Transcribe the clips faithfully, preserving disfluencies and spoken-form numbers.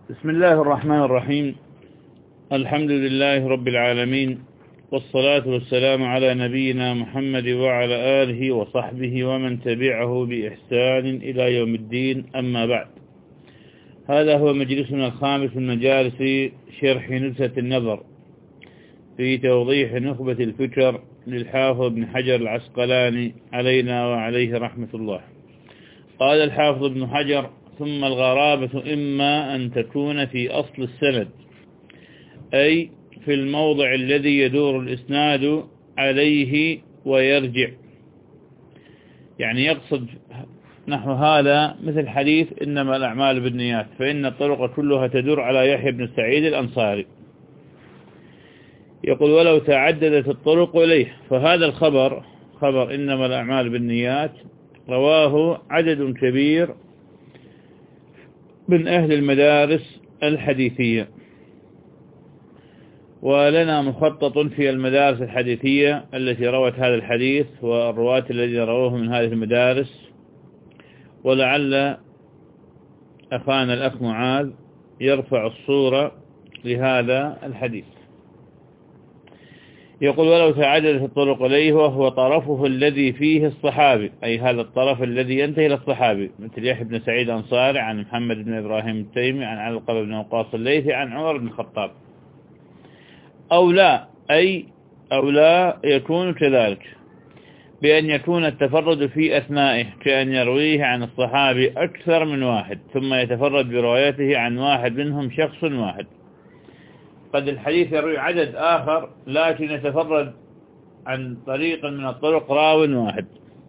بسم الله الرحمن الرحيم. الحمد لله رب العالمين، والصلاة والسلام على نبينا محمد وعلى آله وصحبه ومن تبعه بإحسان إلى يوم الدين، أما بعد. هذا هو مجلسنا الخامس من مجالس شرح نزهة النظر في توضيح نخبة الفكر للحافظ ابن حجر العسقلاني علينا وعليه رحمة الله. قال الحافظ ابن حجر: ثم الغرابة إما أن تكون في أصل السند، أي في الموضع الذي يدور الإسناد عليه ويرجع، يعني يقصد نحو هذا مثل حديث إنما الأعمال بالنيات، فإن الطرق كلها تدور على يحيى بن سعيد الأنصاري. يقول: ولو تعددت الطرق إليه، فهذا الخبر خبر إنما الأعمال بالنيات رواه عدد كبير من أهل المدارس الحديثية، ولنا مخطط في المدارس الحديثية التي روت هذا الحديث والرواة الذين رووه من هذه المدارس، ولعل أخانا الأخ معاذ يرفع الصورة لهذا الحديث. يقول: ولو تعددت الطرق إليه، وهو طرفه الذي فيه الصحابي، أي هذا الطرف الذي ينتهي إلى الصحابي، مثل يحيى بن سعيد الأنصاري عن محمد بن إبراهيم التيمي عن علقمة بن وقاص الليثي عن عمر بن الخطاب، أو لا أي أو لا يكون كذلك، بأن يكون التفرد في أثنائه، كأن يرويه عن الصحابي أكثر من واحد، ثم يتفرد بروايته عن واحد منهم شخص واحد. قد الحديث يروي عدد آخر، لكن يتفرد عن طريق من الطرق راو واحد،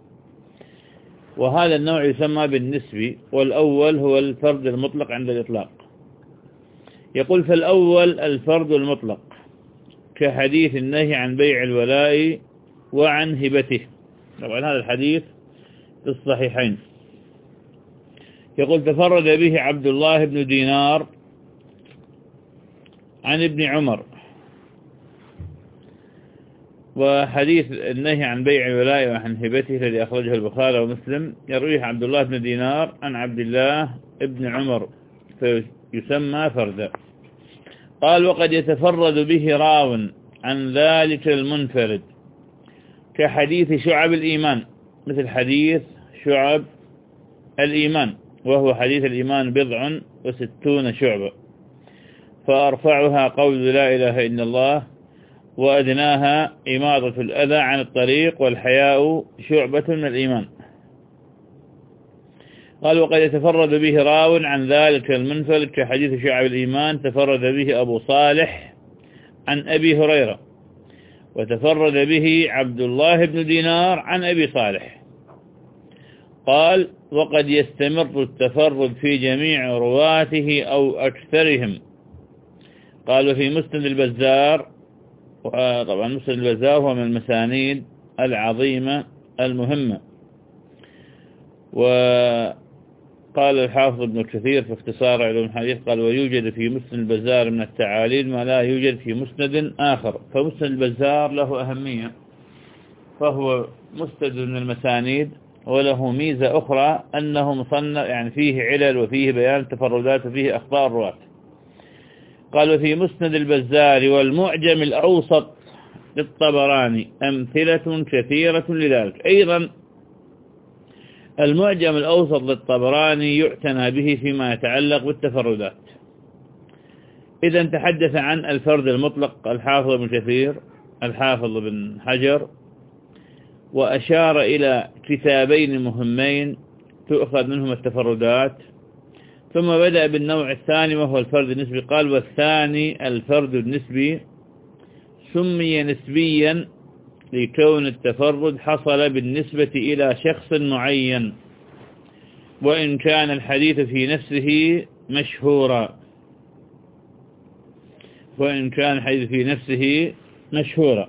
وهذا النوع يسمى بالنسبي، والأول هو الفرد المطلق عند الإطلاق. يقول: فالأول الفرد المطلق كحديث النهي عن بيع الولاء وعن هبته، طبعا هذا الحديث في الصحيحين. يقول: تفرد به عبد الله بن دينار عن ابن عمر. وحديث النهي عن بيع الولاء وعن هبته الذي أخرجه البخاري ومسلم يرويه عبد الله بن دينار عن عبد الله بن عمر، فيسمى فردا. قال: وقد يتفرد به راو عن ذلك المنفرد كحديث شعب الإيمان، مثل حديث شعب الإيمان، وهو حديث الإيمان بضع وستون شعبة، فأرفعها قول لا إله إلا الله، وأدناها إماطة الأذى عن الطريق، والحياء شعبة من الإيمان. قال: وقد يتفرد به راو عن ذلك المنفرد كحديث شعب الإيمان تفرد به أبو صالح عن أبي هريرة، وتفرد به عبد الله بن دينار عن أبي صالح. قال: وقد يستمر التفرد في جميع رواته أو أكثرهم. قال: وفي مسند البزار، طبعا مسند البزار هو من المسانيد العظيمة المهمة. وقال الحافظ ابن كثير في اختصار علوم الحديث، قال: ويوجد في مسند البزار من التعاليل ما لا يوجد في مسند آخر. فمسند البزار له أهمية، فهو مسند من المسانيد، وله ميزة أخرى أنه مصنف، يعني فيه علل وفيه بيان تفردات وفيه أخطاء الرواة. قال: وفي مسند البزار والمعجم الأوسط للطبراني أمثلة كثيرة لذلك. أيضا المعجم الأوسط للطبراني يعتنى به فيما يتعلق بالتفردات. إذا تحدث عن الفرد المطلق الحافظ ابن كثير الحافظ ابن حجر، وأشار إلى كتابين مهمين تؤخذ منهم التفردات، ثم بدأ بالنوع الثاني وهو الفرد النسبي. قال: والثاني الفرد النسبي سمي نسبيا لكون التفرد حصل بالنسبة إلى شخص معين، وإن كان الحديث في نفسه مشهورا وإن كان الحديث في نفسه مشهورا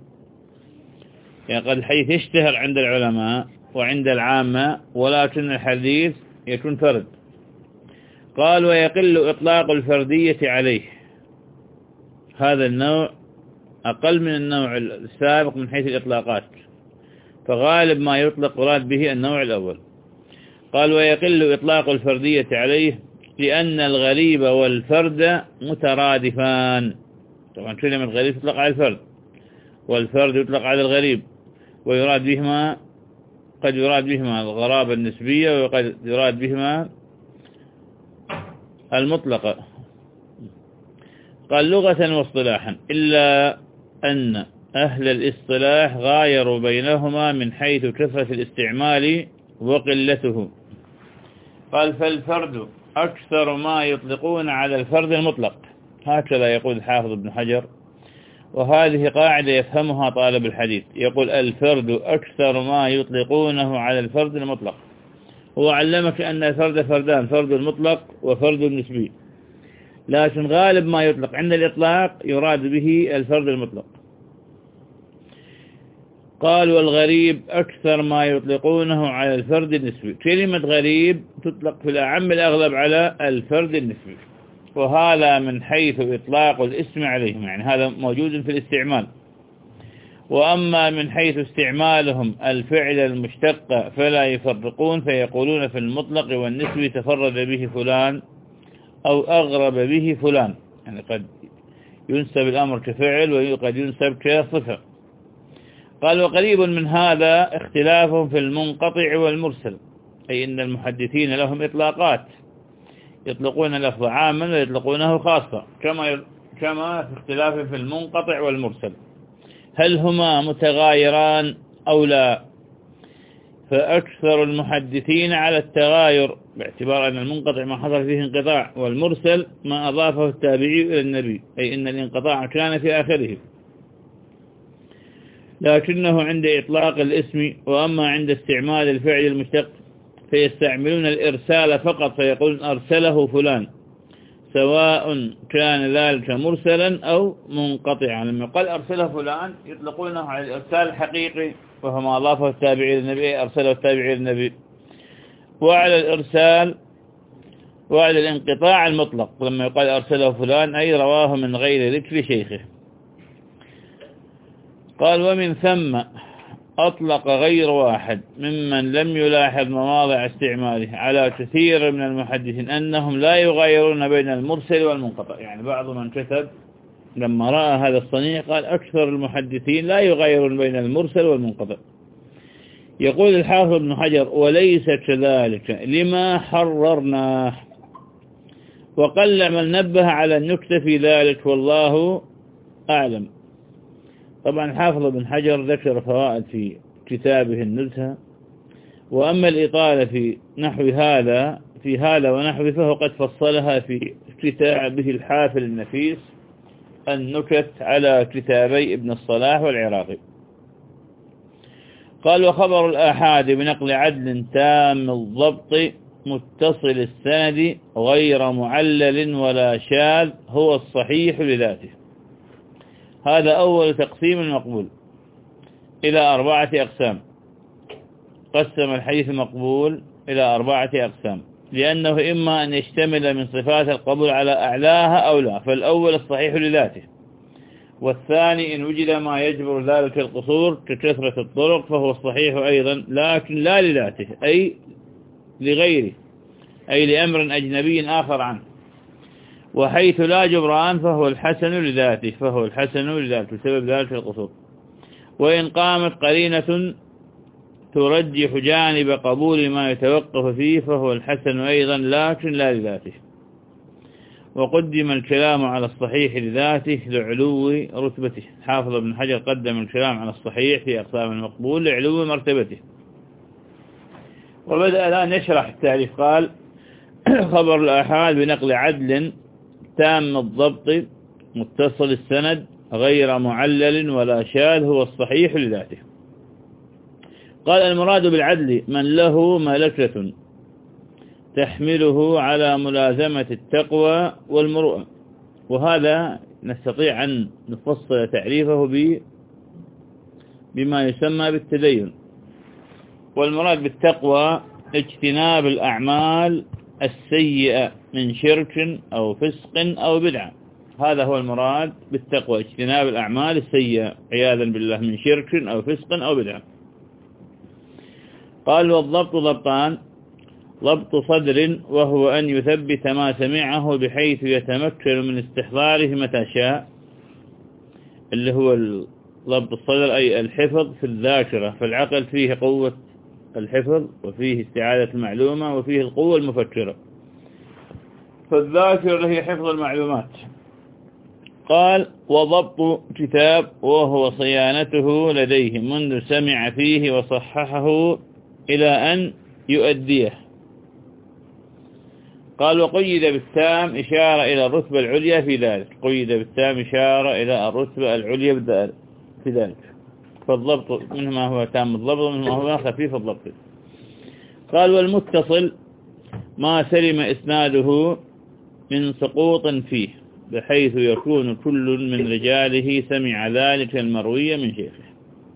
يعني قد الحديث يشتهر عند العلماء وعند العامة، ولكن الحديث يكون فرد. قال: ويقل إطلاق الفردية عليه. هذا النوع أقل من النوع السابق من حيث الإطلاقات، فغالب ما يطلق مراد به النوع الأول. قال: ويقل إطلاق الفردية عليه لأن الغريب والفرد مترادفان. طبعا كلمة الغريب تطلق على الفرد، والفرد يطلق على الغريب، ويراد بهما قد يراد بهما الغرابة النسبية، وقد يراد بهما المطلقة. قال لغة واصطلاحا، إلا أن أهل الاصطلاح غايروا بينهما من حيث كثرة الاستعمال وقلته. قال فالفرد أكثر ما يطلقون على الفرد المطلق، هكذا يقول الحافظ ابن حجر، وهذه قاعدة يفهمها طالب الحديث. يقول الفرد أكثر ما يطلقونه على الفرد المطلق. هو علمك أن الفرد فردان، فرد المطلق وفرد النسبي، لكن غالب ما يطلق عند الإطلاق يراد به الفرد المطلق. قال والغريب أكثر ما يطلقونه على الفرد النسبي. كلمة غريب تطلق في الأعم الأغلب على الفرد النسبي، وهذا من حيث إطلاق الاسم عليهم، يعني هذا موجود في الاستعمال. وأما من حيث استعمالهم الفعل المشتق فلا يفرقون، فيقولون في المطلق والنسبي تفرد به فلان أو أغرب به فلان، يعني قد ينسب الأمر كفعل وقد ينسب كصفة. قال وقريب من هذا اختلافهم في المنقطع والمرسل، أي إن المحدثين لهم إطلاقات، يطلقون اللفظ عاما ويطلقونه خاصة، كما كما في اختلاف في المنقطع والمرسل. هل هما متغايران أو لا؟ فأكثر المحدثين على التغاير، باعتبار أن المنقطع ما حصل فيه انقطاع، والمرسل ما أضافه التابعي إلى النبي، أي إن الانقطاع كان في آخره، لكنه عند إطلاق الاسم. وأما عند استعمال الفعل المشتق فيستعملون الإرسال فقط، فيقولون أرسله فلان، سواء كان ذلك مرسلا أو منقطعا. لما قال أرسله فلان يطلقونه على الإرسال الحقيقي، وهو ما أضافه التابعي للنبي، أرسله التابعي للنبي، وعلى الإرسال وعلى الانقطاع المطلق، لما يقال أرسله فلان أي رواه من غير ذكر شيخه. قال ومن ثم أطلق غير واحد ممن لم يلاحظ مواضع استعماله على كثير من المحدثين أنهم لا يغيرون بين المرسل والمنقطع. يعني بعض من كتب لما رأى هذا الصنيع قال أكثر المحدثين لا يغيرون بين المرسل والمنقطع. يقول الحافظ ابن حجر وليس كذلك لما حررناه، وقل من نبه على النكتة في ذلك، والله أعلم. طبعا الحافظ ابن حجر ذكر فوائد في كتابه النزهة، وأما الإطالة في نحو هذا في هذا ونحوه فهو قد فصلها في كتابه الحافل النفيس النكت على كتابي ابن الصلاح والعراقي. قال وخبر الآحاد بنقل عدل تام الضبط متصل السند غير معلل ولا شاذ هو الصحيح لذاته. هذا أول تقسيم المقبول إلى أربعة أقسام. قسم الحديث المقبول إلى أربعة أقسام، لأنه إما أن يشتمل من صفات القبول على أعلاها أو لا. فالأول الصحيح لذاته، والثاني إن وجد ما يجبر ذلك القصور ككثرة الطرق فهو الصحيح أيضا، لكن لا لذاته، أي لغيره، أي لأمر أجنبي آخر عنه. وحيث لا جبران فهو الحسن لذاته فهو الحسن لذاته بسبب ذلك القصور. وإن قامت قرينة ترجح جانب قبول ما يتوقف فيه فهو الحسن أيضا، لكن لا لذاته. وقدم الكلام على الصحيح لذاته لعلو رتبته. حافظ ابن حجر قدم الكلام على الصحيح في أقسام المقبول لعلو مرتبته. وبدأ الآن يشرح التعريف. قال خبر الآحاد بنقل عدل تام الضبط متصل السند غير معلل ولا شاذ هو الصحيح لذاته. قال المراد بالعدل من له ملكة تحمله على ملازمة التقوى والمروءة، وهذا نستطيع أن نفصل تعريفه بما يسمى بالتدين. والمراد بالتقوى اجتناب الأعمال السيئة من شرك أو فسق أو بدعة. هذا هو المراد بالتقوى، اجتناب الأعمال السيئة عياذا بالله من شرك أو فسق أو بدعة. قال والضبط ضبطان، ضبط صدر، وهو أن يثبت ما سمعه بحيث يتمكن من استحضاره متى شاء، اللي هو ضبط الصدر أي الحفظ في الذاكرة. فالعقل فيه قوة الحفظ، وفيه استعادة المعلومة، وفيه القوة المفكرة. فالذاكرة هي حفظ المعلومات. قال: وضبط كتاب، وهو صيانته لديه منذ سمع فيه وصححه إلى أن يؤديه. قال: وقيد بالتام إشارة إلى الرتبة العليا في ذلك. قيد بالتام إشارة إلى الرتبة العليا في ذلك. فالضبط منه ما هو تام الضبط، ومنه ما هو خفيف الضبط. قال: والمتصل ما سلم إسناده من سقوط فيه، بحيث يكون كل من رجاله سمع ذلك المروي من شيخه.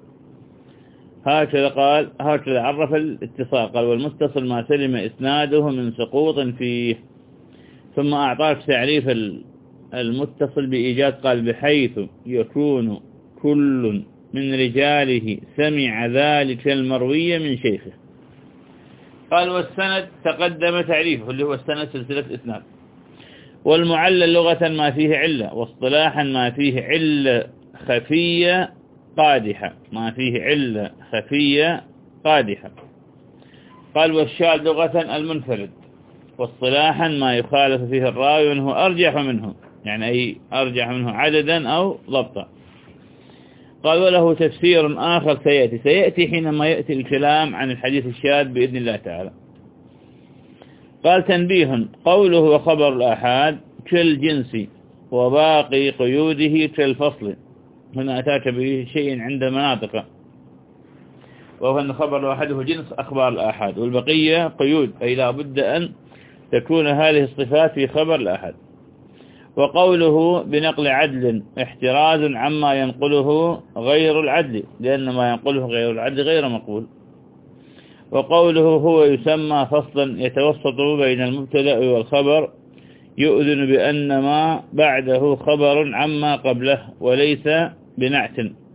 هكذا قال، هكذا عرف الاتصال. قال: والمتصل ما سلم إسناده من سقوط فيه. ثم أعطاك تعريف المتصل بإيجاد. قال: بحيث يكون كل من رجاله سمع ذلك المروي من شيخه. قال: والسند تقدم تعريفه، اللي هو السند سلسلة إسناد. والمعلل لغة ما فيه علة، واصطلاحا ما فيه علة خفية قادحة، ما فيه علة خفية قادحة. قال: والشاذ لغة المنفرد، واصطلاحا ما يخالف فيه الراوي وانه أرجح منه، يعني أي أرجح منه عددا أو ضبطا. قال: وله تفسير آخر سيأتي سيأتي حينما يأتي الكلام عن الحديث الشاذ بإذن الله تعالى. قال: تنبيه، قوله وخبر الآحاد كالجنس وباقي قيوده كالفصل. هنا أتاك بشيء عند مناطق، وهو أن خبر الآحاد هو جنس أخبار الآحاد، والبقية قيود، أي لا بد أن تكون هذه الصفات في خبر الآحاد. وقوله بنقل عدل احتراز عما ينقله غير العدل، لأن ما ينقله غير العدل غير مقبول. وقوله هو يسمى فصلا يتوسط بين المبتدأ والخبر، يؤذن بأن ما بعده خبر عما قبله وليس بنعت.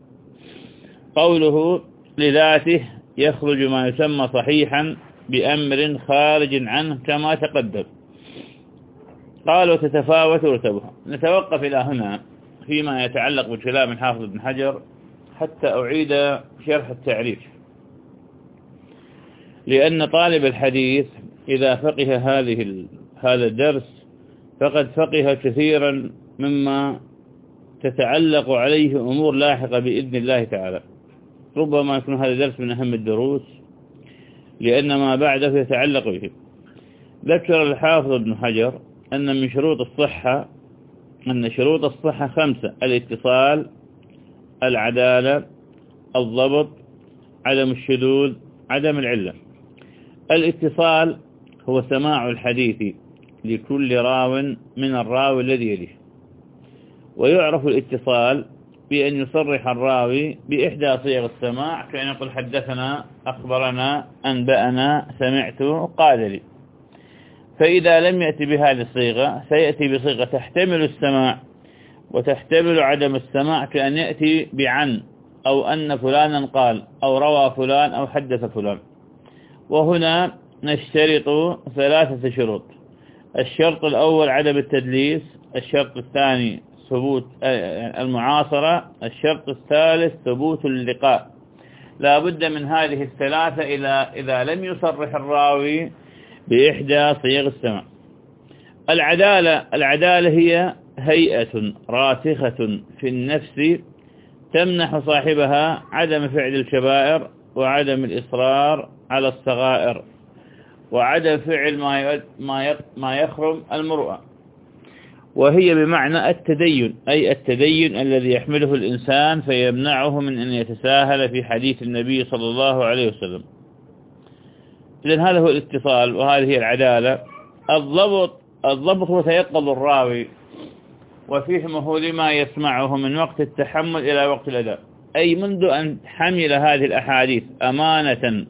قوله لذاته يخرج ما يسمى صحيحا بأمر خارج عنه كما تقدم. قال: وتتفاوت رتبها. نتوقف إلى هنا فيما يتعلق بكلام الحافظ ابن حجر حتى أعيد شرح التعريف، لأن طالب الحديث إذا فقه هذه هذا الدرس فقد فقه كثيرا مما تتعلق عليه أمور لاحقة بإذن الله تعالى. ربما يكون هذا الدرس من أهم الدروس لأن ما بعده يتعلق به. ذكر الحافظ ابن حجر أن من شروط الصحة أن شروط الصحة خمسة: الاتصال، العدالة، الضبط، عدم الشذوذ، عدم العلة. الاتصال هو سماع الحديث لكل راو من الراوي الذي يليه. ويعرف الاتصال بأن يصرح الراوي بإحدى صيغ السماع، كأن يقول حدثنا، أخبرنا، أنبأنا، سمعت، قال لي. فإذا لم يأتي بهذه الصيغة سيأتي بصيغة تحتمل السماع وتحتمل عدم السماع، كأن يأتي بعن، أو أن فلانا قال، أو روى فلان، أو حدث فلان. وهنا نشترط ثلاثة شروط: الشرط الأول عدم التدليس، الشرط الثاني ثبوت المعاصرة، الشرط الثالث ثبوت اللقاء. لا بد من هذه الثلاثة إذا لم يصرح الراوي بإحدى صيغ السماع. العدالة العدالة هي هيئة راسخة في النفس تمنح صاحبها عدم فعل الكبائر، وعدم الإصرار على الصغائر، وعدم فعل ما ما يخرم المروءة. وهي بمعنى التدين، أي التدين الذي يحمله الإنسان فيمنعه من أن يتساهل في حديث النبي صلى الله عليه وسلم. إذن هذا هو الاتصال، وهذه هي العدالة. الضبط الضبط هو تيقظ الراوي وفهمه لما يسمعه من وقت التحمل إلى وقت الأداء، أي منذ أن حمل هذه الأحاديث أمانة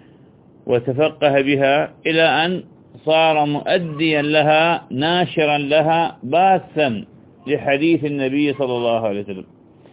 وتفقه بها إلى أن صار مؤديا لها، ناشرا لها، باثا لحديث النبي صلى الله عليه وسلم.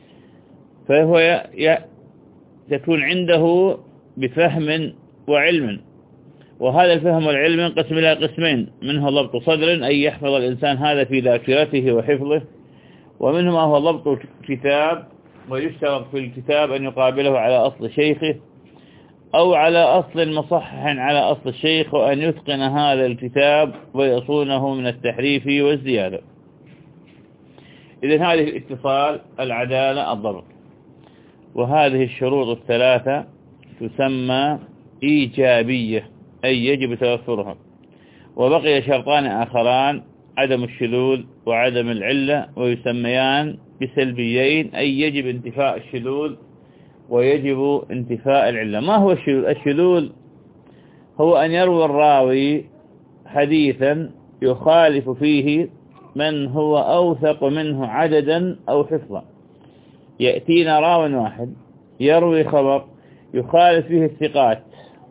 فهو ي... تكون عنده بفهم وعلم. وهذا الفهم والعلم ينقسم إلى قسمين: منه ضبط صدر، أي يحفظ الإنسان هذا في ذاكرته وحفظه، ومنه ما هو ضبط كتاب، ويشترط في الكتاب أن يقابله على أصل شيخه أو على أصل مصحح على أصل الشيخ، وأن يتقن هذا الكتاب ويصونه من التحريف والزيادة. إذن هذه الاتصال، العدالة، الضبط. وهذه الشروط الثلاثة تسمى إيجابية، أي يجب توفرها. وبقي شرطان آخران: عدم الشذوذ وعدم العلة، ويسميان بسلبيين، أي يجب انتفاء الشذوذ ويجب انتفاء العلة. ما هو الشذوذ؟ الشذوذ هو أن يروي الراوي حديثا يخالف فيه من هو أوثق منه عددا أو حفظا. يأتينا راو واحد يروي خبر يخالف فيه الثقات،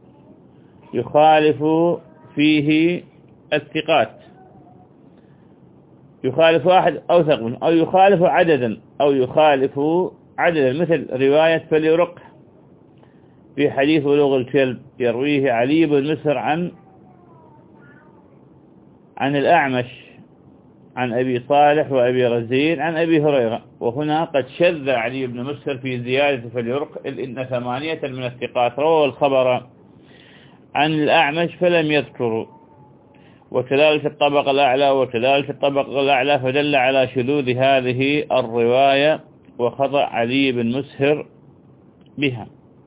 يخالف فيه الثقات يخالف واحد أوثق منه، أو يخالف عددا أو يخالف عددا، مثل رواية فليرق في حديث بلوغ الكلب، يرويه علي بن مسهر عن عن الأعمش عن أبي صالح وأبي رزين عن أبي هريرة، وهنا قد شذ علي بن مسهر في زيادة فليرق، إن ثمانية من الثقات رووا الخبر عن الأعمش فلم يذكروا، وكذلك الطبق الأعلى وكذلك الطبق الأعلى، فدل على شذوذ هذه الرواية وخطأ علي بن مسهر بها.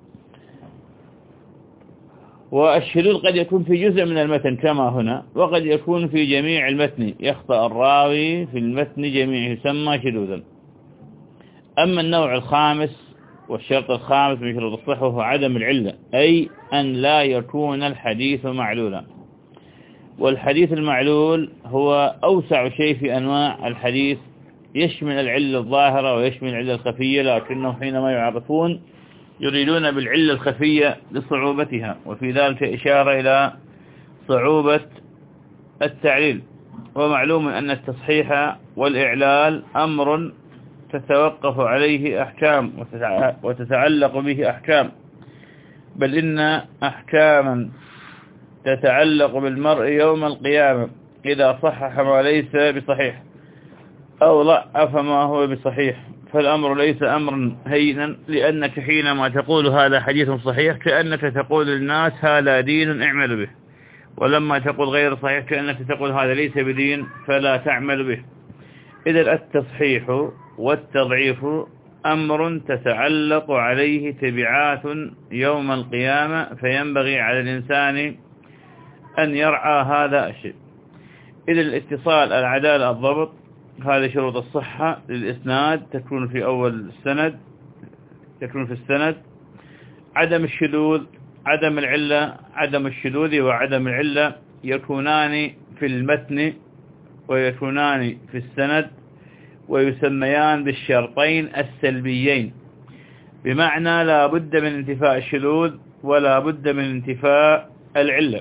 والشذوذ قد يكون في جزء من المتن كما هنا، وقد يكون في جميع المتن، يخطأ الراوي في المتن جميعه، يسمى شذوذا. أما النوع الخامس والشرط الخامس من شروط الصحة هو عدم العلة، أي أن لا يكون الحديث معلولا. والحديث المعلول هو أوسع شيء في أنواع الحديث، يشمل العلة الظاهرة ويشمل العلة الخفية، لكنه حينما يعرفون يريدون بالعلة الخفية لصعوبتها، وفي ذلك إشارة إلى صعوبة التعليل. ومعلوم أن التصحيح والإعلال أمر تتوقف عليه أحكام وتتعلق به أحكام، بل إن أحكاما تتعلق بالمرء يوم القيامة إذا صحح ما ليس بصحيح أو ضعف ما هو بصحيح، فالأمر ليس أمرا هينا، لأنك حينما تقول هذا حديث صحيح كأنك تقول للناس هذا دين اعمل به، ولما تقول غير صحيح كأنك تقول هذا ليس بدين فلا تعمل به. إذا التصحيح والتضعيف أمر تتعلق عليه تبعات يوم القيامة، فينبغي على الإنسان أن يرعى هذا الشيء. إذا الاتصال، العدالة، الضبط، هذه شروط الصحة للإسناد، تكون في أول السند، تكون في السند. عدم الشذوذ، عدم العلة، عدم الشذوذ وعدم العلة يكونان في المتن ويكونان في السند، ويسميان بالشرطين السلبيين، بمعنى لا بد من انتفاء الشذوذ ولا بد من انتفاء العلة.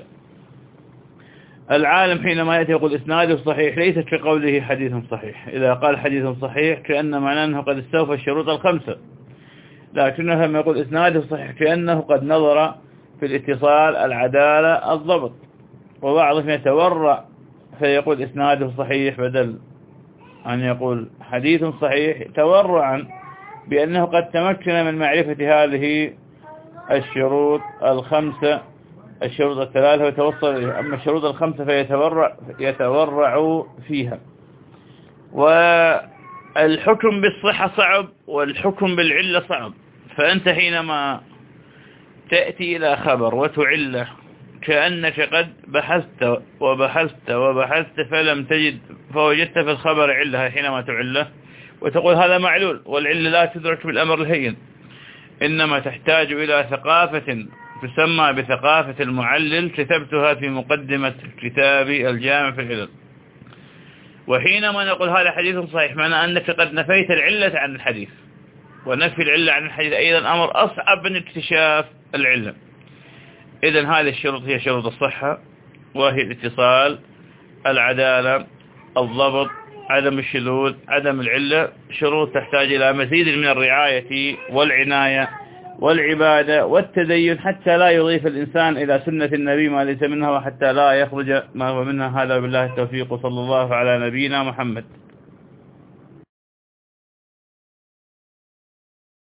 العالم حينما يأتي يقول إسناده صحيح ليست في قوله حديث صحيح. إذا قال حديث صحيح كأن معناه أنه قد استوفى الشروط الخمسة، لكنه لما يقول إسناده صحيح كأنه قد نظر في الاتصال، العدالة، الضبط. وبعضهم يتورع فيقول إسناده صحيح بدل أن يقول حديث صحيح، تورعا بأنه قد تمكن من معرفة هذه الشروط الخمسة، الشروط الثلاثة ويتوصل إليها. أما الشروط الخمسة فيتورع يتورع فيها. والحكم بالصحة صعب والحكم بالعلة صعب. فأنت حينما تأتي إلى خبر وتعله كأنك قد بحثت وبحثت وبحثت فلم تجد، فوجدت في الخبر علة حينما تعله، وتقول هذا معلول، والعلة لا تدرك بالأمر الهين، إنما تحتاج إلى ثقافة تسمى بثقافة المعلل، كتبتها في مقدمة كتابي الجامع في العلل. وحينما نقول هذا حديث صحيح معنى أنك قد نفيت العلة عن الحديث، ونفي العلة عن الحديث أيضا أمر أصعب من اكتشاف العلة. إذن هذه الشروط هي شروط الصحة، وهي الاتصال، العدالة، الضبط، عدم الشذوذ، عدم العلة، شروط تحتاج إلى مزيد من الرعاية والعناية والعبادة والتدين حتى لا يضيف الإنسان إلى سنة النبي ما ليس منها، وحتى لا يخرج ما هو منها. هذا بالله التوفيق، صلى الله على نبينا محمد.